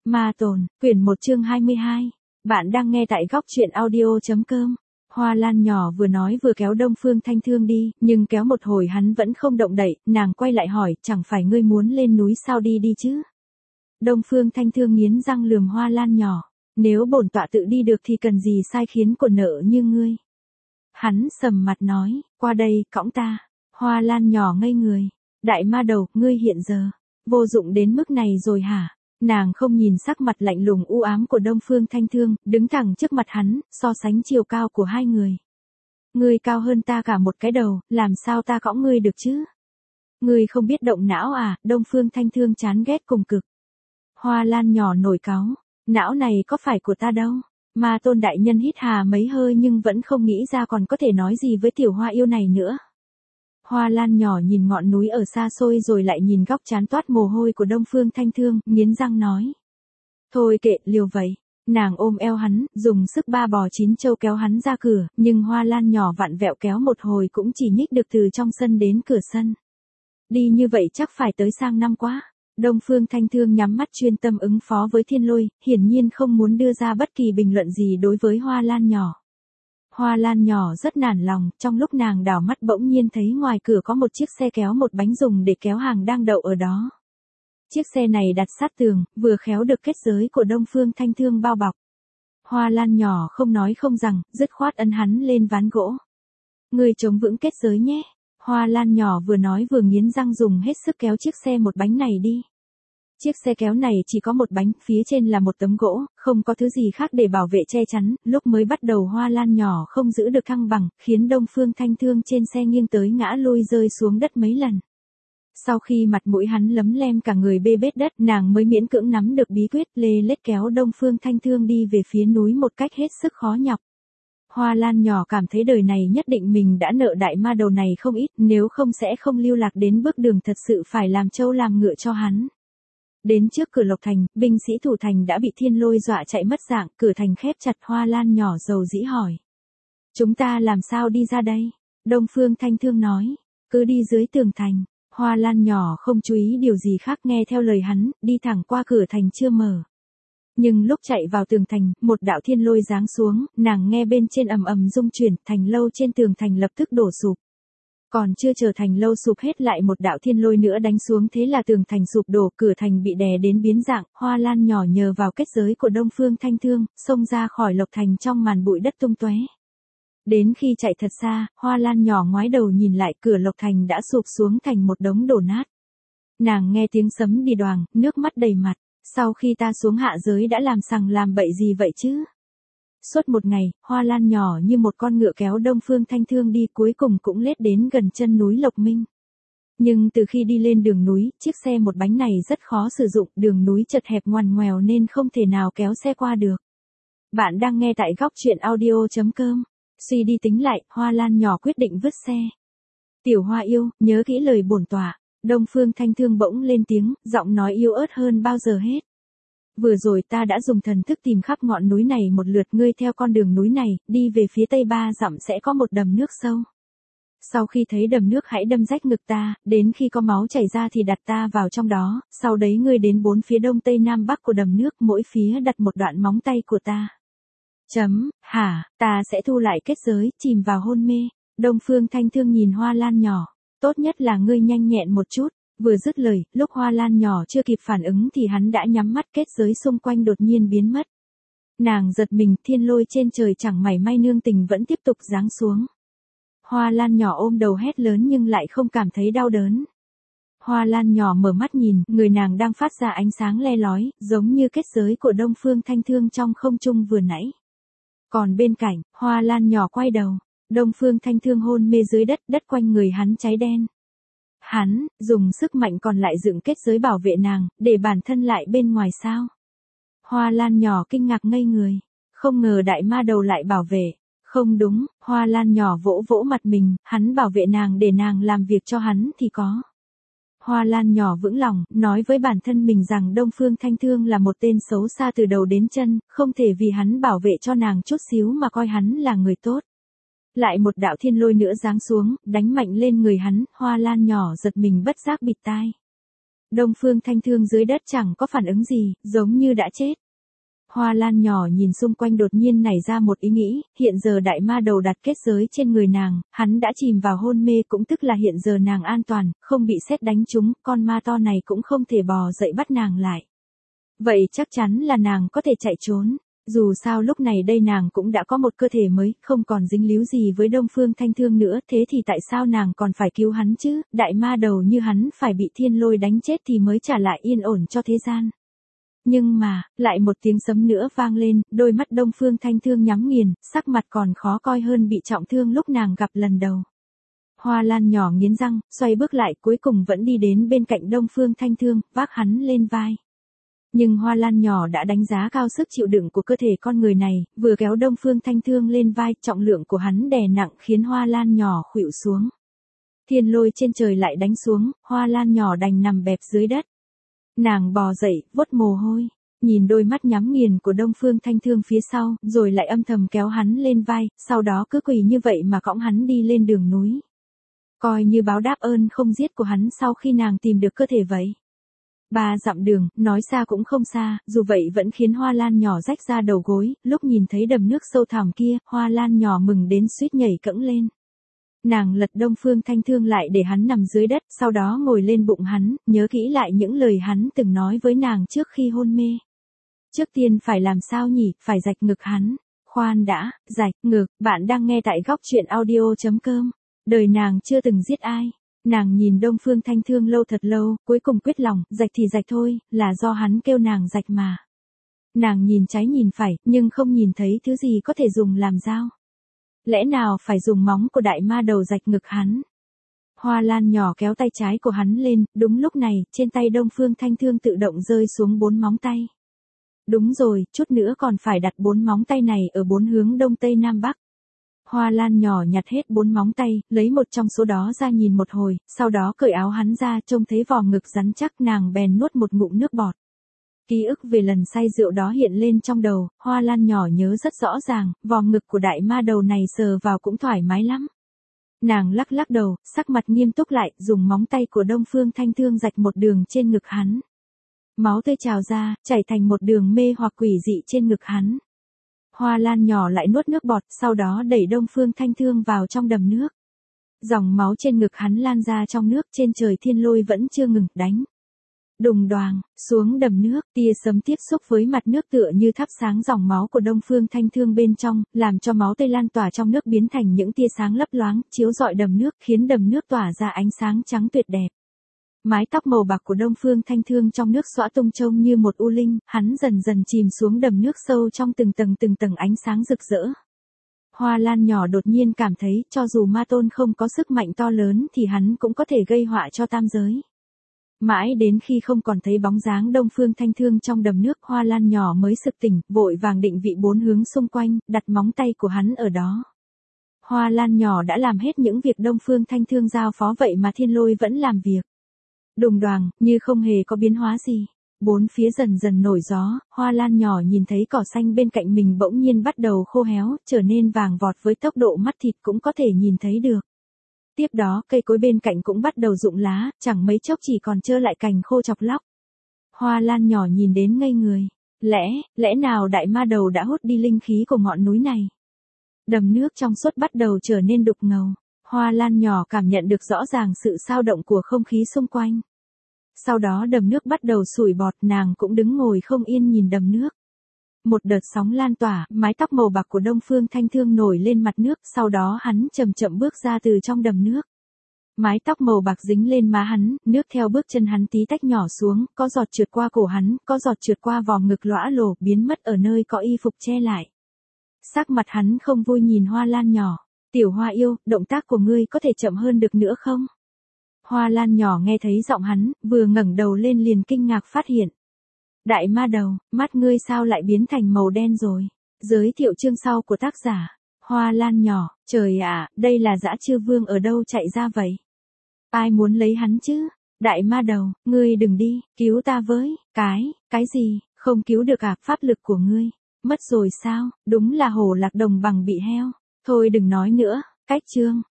Ma Tồn, quyển 1 chương 22. Bạn đang nghe tại góc truyện audio.com. Hoa Lan nhỏ vừa nói vừa kéo Đông Phương Thanh Thương đi, nhưng kéo một hồi hắn vẫn không động đậy, nàng quay lại hỏi, chẳng phải ngươi muốn lên núi sao đi chứ? Đông Phương Thanh Thương nghiến răng lườm Hoa Lan nhỏ, nếu bổn tọa tự đi được thì cần gì sai khiến của nợ như ngươi. Hắn sầm mặt nói, qua đây, cõng ta. Hoa Lan nhỏ ngây người, đại ma đầu, ngươi hiện giờ, vô dụng đến mức này rồi hả? Nàng không nhìn sắc mặt lạnh lùng u ám của Đông Phương Thanh Thương, đứng thẳng trước mặt hắn, so sánh chiều cao của hai người. Ngươi cao hơn ta cả một cái đầu, làm sao ta cõng ngươi được chứ? Ngươi không biết động não à? Đông Phương Thanh Thương chán ghét cùng cực. Hoa Lan nhỏ nổi cáu, não này có phải của ta đâu. Ma Tôn đại nhân hít hà mấy hơi nhưng vẫn không nghĩ ra còn có thể nói gì với tiểu hoa yêu này nữa. Hoa Lan nhỏ nhìn ngọn núi ở xa xôi rồi lại nhìn góc trán toát mồ hôi của Đông Phương Thanh Thương, nghiến răng nói. Thôi kệ, liều vậy. Nàng ôm eo hắn, dùng sức ba bò chín châu kéo hắn ra cửa, nhưng Hoa Lan nhỏ vặn vẹo kéo một hồi cũng chỉ nhích được từ trong sân đến cửa sân. Đi như vậy chắc phải tới sang năm quá. Đông Phương Thanh Thương nhắm mắt chuyên tâm ứng phó với thiên lôi, hiển nhiên không muốn đưa ra bất kỳ bình luận gì đối với Hoa Lan nhỏ. Hoa Lan nhỏ rất nản lòng, trong lúc nàng đảo mắt bỗng nhiên thấy ngoài cửa có một chiếc xe kéo một bánh dùng để kéo hàng đang đậu ở đó. Chiếc xe này đặt sát tường, vừa khéo được kết giới của Đông Phương Thanh Thương bao bọc. Hoa Lan nhỏ không nói không rằng, dứt khoát ấn hắn lên ván gỗ. Ngươi chống vững kết giới nhé. Hoa Lan nhỏ vừa nói vừa nghiến răng dùng hết sức kéo chiếc xe một bánh này đi. Chiếc xe kéo này chỉ có một bánh, phía trên là một tấm gỗ, không có thứ gì khác để bảo vệ che chắn, lúc mới bắt đầu Hoa Lan nhỏ không giữ được thăng bằng, khiến Đông Phương Thanh Thương trên xe nghiêng tới ngã lui rơi xuống đất mấy lần. Sau khi mặt mũi hắn lấm lem cả người bê bết đất, nàng mới miễn cưỡng nắm được bí quyết lê lết kéo Đông Phương Thanh Thương đi về phía núi một cách hết sức khó nhọc. Hoa Lan nhỏ cảm thấy đời này nhất định mình đã nợ đại ma đầu này không ít, nếu không sẽ không lưu lạc đến bước đường thật sự phải làm trâu làm ngựa cho hắn. Đến trước cửa Lộc Thành, binh sĩ thủ thành đã bị thiên lôi dọa chạy mất dạng, cửa thành khép chặt. Hoa Lan nhỏ dầu dĩ hỏi. Chúng ta làm sao đi ra đây? Đông Phương Thanh Thương nói. Cứ đi dưới tường thành. Hoa Lan nhỏ không chú ý điều gì khác nghe theo lời hắn, đi thẳng qua cửa thành chưa mở. Nhưng lúc chạy vào tường thành, một đạo thiên lôi giáng xuống, nàng nghe bên trên ầm ầm rung chuyển, thành lâu trên tường thành lập tức đổ sụp. Còn chưa chờ thành lâu sụp hết lại một đạo thiên lôi nữa đánh xuống, thế là tường thành sụp đổ, cửa thành bị đè đến biến dạng. Hoa Lan nhỏ nhờ vào kết giới của Đông Phương Thanh Thương, xông ra khỏi Lộc Thành trong màn bụi đất tung tóe. Đến khi chạy thật xa, Hoa Lan nhỏ ngoái đầu nhìn lại, cửa Lộc Thành đã sụp xuống thành một đống đổ nát. Nàng nghe tiếng sấm đi đoàng, nước mắt đầy mặt. Sau khi ta xuống hạ giới đã làm sằng làm bậy gì vậy chứ? Suốt một ngày, Hoa Lan nhỏ như một con ngựa kéo Đông Phương Thanh Thương đi, cuối cùng cũng lết đến gần chân núi Lộc Minh. Nhưng từ khi đi lên đường núi, chiếc xe một bánh này rất khó sử dụng, đường núi chật hẹp ngoằn ngoèo nên không thể nào kéo xe qua được. Bạn đang nghe tại góc truyện audio.com. Suy đi tính lại, Hoa Lan nhỏ quyết định vứt xe. Tiểu Hoa yêu, nhớ kỹ lời bổn tọa. Đông Phương Thanh Thương bỗng lên tiếng, giọng nói yếu ớt hơn bao giờ hết. Vừa rồi ta đã dùng thần thức tìm khắp ngọn núi này một lượt, ngươi theo con đường núi này, đi về phía tây 3 dặm sẽ có một đầm nước sâu. Sau khi thấy đầm nước hãy đâm rách ngực ta, đến khi có máu chảy ra thì đặt ta vào trong đó, sau đấy ngươi đến 4 phía đông tây nam bắc của đầm nước, mỗi phía đặt một đoạn móng tay của ta. Ta sẽ thu lại kết giới, chìm vào hôn mê. Đông Phương Thanh Thương nhìn Hoa Lan nhỏ, tốt nhất là ngươi nhanh nhẹn một chút. Vừa dứt lời, lúc Hoa Lan nhỏ chưa kịp phản ứng thì hắn đã nhắm mắt, kết giới xung quanh đột nhiên biến mất. Nàng giật mình, thiên lôi trên trời chẳng mảy may nương tình vẫn tiếp tục giáng xuống. Hoa Lan nhỏ ôm đầu hét lớn nhưng lại không cảm thấy đau đớn. Hoa Lan nhỏ mở mắt nhìn, người nàng đang phát ra ánh sáng le lói, giống như kết giới của Đông Phương Thanh Thương trong không trung vừa nãy. Còn bên cạnh, Hoa Lan nhỏ quay đầu, Đông Phương Thanh Thương hôn mê dưới đất, đất quanh người hắn cháy đen. Hắn, dùng sức mạnh còn lại dựng kết giới bảo vệ nàng, để bản thân lại bên ngoài sao? Hoa Lan nhỏ kinh ngạc ngây người. Không ngờ đại ma đầu lại bảo vệ. Không đúng, Hoa Lan nhỏ vỗ vỗ mặt mình, hắn bảo vệ nàng để nàng làm việc cho hắn thì có. Hoa Lan nhỏ vững lòng, nói với bản thân mình rằng Đông Phương Thanh Thương là một tên xấu xa từ đầu đến chân, không thể vì hắn bảo vệ cho nàng chút xíu mà coi hắn là người tốt. Lại một đạo thiên lôi nữa giáng xuống, đánh mạnh lên người hắn, Hoa Lan nhỏ giật mình bất giác bịt tai. Đông Phương Thanh Thương dưới đất chẳng có phản ứng gì, giống như đã chết. Hoa Lan nhỏ nhìn xung quanh đột nhiên nảy ra một ý nghĩ, hiện giờ đại ma đầu đặt kết giới trên người nàng, hắn đã chìm vào hôn mê cũng tức là hiện giờ nàng an toàn, không bị sét đánh trúng, con ma to này cũng không thể bò dậy bắt nàng lại. Vậy chắc chắn là nàng có thể chạy trốn. Dù sao lúc này đây nàng cũng đã có một cơ thể mới, không còn dính líu gì với Đông Phương Thanh Thương nữa, thế thì tại sao nàng còn phải cứu hắn chứ, đại ma đầu như hắn phải bị thiên lôi đánh chết thì mới trả lại yên ổn cho thế gian. Nhưng mà, lại một tiếng sấm nữa vang lên, đôi mắt Đông Phương Thanh Thương nhắm nghiền, sắc mặt còn khó coi hơn bị trọng thương lúc nàng gặp lần đầu. Hoa Lan nhỏ nghiến răng, xoay bước lại cuối cùng vẫn đi đến bên cạnh Đông Phương Thanh Thương, vác hắn lên vai. Nhưng Hoa Lan nhỏ đã đánh giá cao sức chịu đựng của cơ thể con người này, vừa kéo Đông Phương Thanh Thương lên vai, trọng lượng của hắn đè nặng khiến Hoa Lan nhỏ khuỵu xuống. Thiên lôi trên trời lại đánh xuống, Hoa Lan nhỏ đành nằm bẹp dưới đất. Nàng bò dậy, vuốt mồ hôi, nhìn đôi mắt nhắm nghiền của Đông Phương Thanh Thương phía sau, rồi lại âm thầm kéo hắn lên vai, sau đó cứ quỳ như vậy mà cõng hắn đi lên đường núi. Coi như báo đáp ơn không giết của hắn sau khi nàng tìm được cơ thể vậy. 3 dặm đường, nói xa cũng không xa, dù vậy vẫn khiến Hoa Lan nhỏ rách ra đầu gối, lúc nhìn thấy đầm nước sâu thẳm kia, Hoa Lan nhỏ mừng đến suýt nhảy cẫng lên. Nàng lật Đông Phương Thanh Thương lại để hắn nằm dưới đất, sau đó ngồi lên bụng hắn, nhớ kỹ lại những lời hắn từng nói với nàng trước khi hôn mê. Trước tiên phải làm sao nhỉ, phải rạch ngực hắn. Khoan đã, rạch ngực, bạn đang nghe tại góc truyện audio.com. Đời nàng chưa từng giết ai. Nàng nhìn Đông Phương Thanh Thương lâu thật lâu, cuối cùng quyết lòng, rạch thì rạch thôi, là do hắn kêu nàng rạch mà. Nàng nhìn trái nhìn phải, nhưng không nhìn thấy thứ gì có thể dùng làm dao. Lẽ nào phải dùng móng của đại ma đầu rạch ngực hắn? Hoa Lan nhỏ kéo tay trái của hắn lên, đúng lúc này, trên tay Đông Phương Thanh Thương tự động rơi xuống 4 móng tay. Đúng rồi, chút nữa còn phải đặt 4 móng tay này ở 4 hướng đông tây nam bắc. Hoa Lan nhỏ nhặt hết 4 móng tay, lấy một trong số đó ra nhìn một hồi, sau đó cởi áo hắn ra, trông thấy vỏ ngực rắn chắc, nàng bèn nuốt một ngụm nước bọt. Ký ức về lần say rượu đó hiện lên trong đầu, Hoa Lan nhỏ nhớ rất rõ ràng, vỏ ngực của đại ma đầu này sờ vào cũng thoải mái lắm. Nàng lắc lắc đầu, sắc mặt nghiêm túc lại, dùng móng tay của Đông Phương Thanh Thương rạch một đường trên ngực hắn. Máu tươi trào ra, chảy thành một đường mê hoặc quỷ dị trên ngực hắn. Hoa Lan nhỏ lại nuốt nước bọt, sau đó đẩy Đông Phương Thanh Thương vào trong đầm nước. Dòng máu trên ngực hắn lan ra trong nước, trên trời thiên lôi vẫn chưa ngừng đánh. Đùng đoàng, xuống đầm nước, tia sấm tiếp xúc với mặt nước tựa như thắp sáng dòng máu của Đông Phương Thanh Thương bên trong, làm cho máu tươi lan tỏa trong nước biến thành những tia sáng lấp loáng, chiếu rọi đầm nước, khiến đầm nước tỏa ra ánh sáng trắng tuyệt đẹp. Mái tóc màu bạc của Đông Phương Thanh Thương trong nước xõa tung trông như một u linh, hắn dần dần chìm xuống đầm nước sâu trong từng tầng ánh sáng rực rỡ. Hoa Lan nhỏ đột nhiên cảm thấy, cho dù ma tôn không có sức mạnh to lớn thì hắn cũng có thể gây họa cho tam giới. Mãi đến khi không còn thấy bóng dáng Đông Phương Thanh Thương trong đầm nước, Hoa Lan nhỏ mới sực tỉnh, vội vàng định vị 4 hướng xung quanh, đặt móng tay của hắn ở đó. Hoa Lan nhỏ đã làm hết những việc Đông Phương Thanh Thương giao phó vậy mà thiên lôi vẫn làm việc. Đùng đoàng, như không hề có biến hóa gì. Bốn phía dần dần nổi gió, Hoa Lan nhỏ nhìn thấy cỏ xanh bên cạnh mình bỗng nhiên bắt đầu khô héo, trở nên vàng vọt với tốc độ mắt thịt cũng có thể nhìn thấy được. Tiếp đó, cây cối bên cạnh cũng bắt đầu rụng lá, chẳng mấy chốc chỉ còn trơ lại cành khô chọc lóc. Hoa Lan nhỏ nhìn đến ngây người. Lẽ nào đại ma đầu đã hút đi linh khí của ngọn núi này? Đầm nước trong suốt bắt đầu trở nên đục ngầu. Hoa Lan nhỏ cảm nhận được rõ ràng sự xao động của không khí xung quanh. Sau đó đầm nước bắt đầu sủi bọt, nàng cũng đứng ngồi không yên nhìn đầm nước. Một đợt sóng lan tỏa, mái tóc màu bạc của Đông Phương Thanh Thương nổi lên mặt nước, sau đó hắn chậm chậm bước ra từ trong đầm nước. Mái tóc màu bạc dính lên má hắn, nước theo bước chân hắn tí tách nhỏ xuống, có giọt trượt qua cổ hắn, có giọt trượt qua vòng ngực lõa lồ, biến mất ở nơi có y phục che lại. Sắc mặt hắn không vui nhìn Hoa Lan nhỏ. Tiểu Hoa yêu, động tác của ngươi có thể chậm hơn được nữa không? Hoa Lan nhỏ nghe thấy giọng hắn, vừa ngẩng đầu lên liền kinh ngạc phát hiện. Đại ma đầu, mắt ngươi sao lại biến thành màu đen rồi? Giới thiệu chương sau của tác giả. Hoa Lan nhỏ, trời ạ, đây là dã chư vương ở đâu chạy ra vậy? Ai muốn lấy hắn chứ? Đại ma đầu, ngươi đừng đi, cứu ta với, cái gì, không cứu được à, pháp lực của ngươi, mất rồi sao, đúng là hổ lạc đồng bằng bị heo. Thôi đừng nói nữa, cách chương.